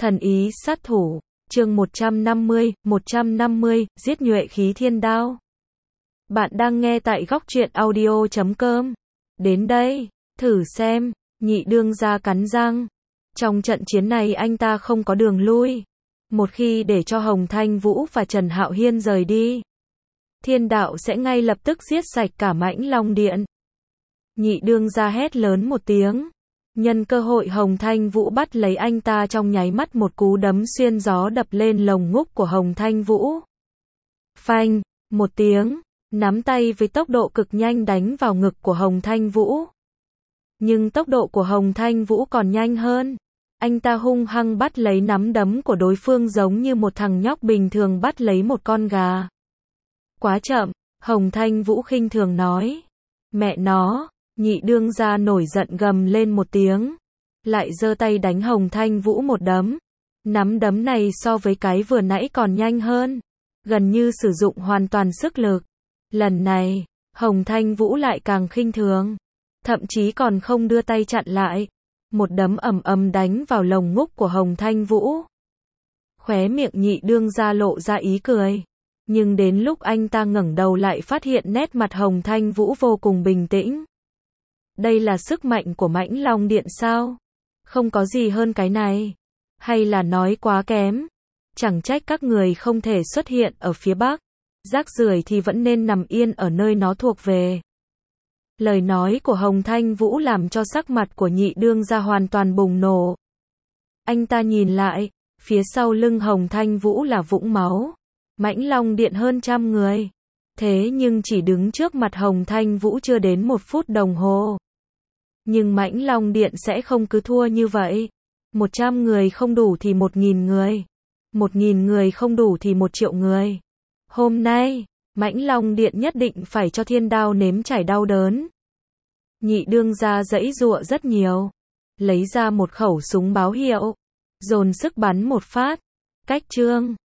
Thần ý sát thủ, chương 150, giết nhuệ khí thiên đao. Bạn đang nghe tại góc truyện audio.com. Đến đây, thử xem, nhị đương gia cắn răng. Trong trận chiến này anh ta không có đường lui. Một khi để cho Hồng Thanh Vũ và Trần Hạo Hiên rời đi, thiên đạo sẽ ngay lập tức giết sạch cả Mãnh Long Điện. Nhị đương gia hét lớn một tiếng. Nhân cơ hội Hồng Thanh Vũ bắt lấy anh ta, trong nháy mắt một cú đấm xuyên gió đập lên lồng ngúc của Hồng Thanh Vũ. Phanh, một tiếng, nắm tay với tốc độ cực nhanh đánh vào ngực của Hồng Thanh Vũ. Nhưng tốc độ của Hồng Thanh Vũ còn nhanh hơn. Anh ta hung hăng bắt lấy nắm đấm của đối phương giống như một thằng nhóc bình thường bắt lấy một con gà. Quá chậm, Hồng Thanh Vũ khinh thường nói. Mẹ nó! Nhị đương gia nổi giận gầm lên một tiếng, lại giơ tay đánh Hồng Thanh Vũ một đấm. Nắm đấm này so với cái vừa nãy còn nhanh hơn, gần như sử dụng hoàn toàn sức lực. Lần này, Hồng Thanh Vũ lại càng khinh thường, thậm chí còn không đưa tay chặn lại. Một đấm ầm ầm đánh vào lồng ngúc của Hồng Thanh Vũ. Khóe miệng nhị đương gia lộ ra ý cười, nhưng đến lúc anh ta ngẩng đầu lại phát hiện nét mặt Hồng Thanh Vũ vô cùng bình tĩnh. Đây là sức mạnh của Mãnh Long Điện sao? Không có gì hơn cái này. Hay là nói quá kém? Chẳng trách các người không thể xuất hiện ở phía Bắc. Rác rưởi thì vẫn nên nằm yên ở nơi nó thuộc về. Lời nói của Hồng Thanh Vũ làm cho sắc mặt của nhị đương gia hoàn toàn bùng nổ. Anh ta nhìn lại, phía sau lưng Hồng Thanh Vũ là vũng máu. Mãnh Long Điện hơn 100 người. Thế nhưng chỉ đứng trước mặt Hồng Thanh Vũ chưa đến 1 phút đồng hồ. Nhưng Mãnh Long Điện sẽ không cứ thua như vậy. 100 người không đủ thì 1.000 người. 1.000 người không đủ thì 1 triệu người. Hôm nay, Mãnh Long Điện nhất định phải cho thiên đao nếm trải đau đớn. Nhị đương gia giãy giụa rất nhiều. Lấy ra một khẩu súng báo hiệu. Dồn sức bắn một phát. Cách chương.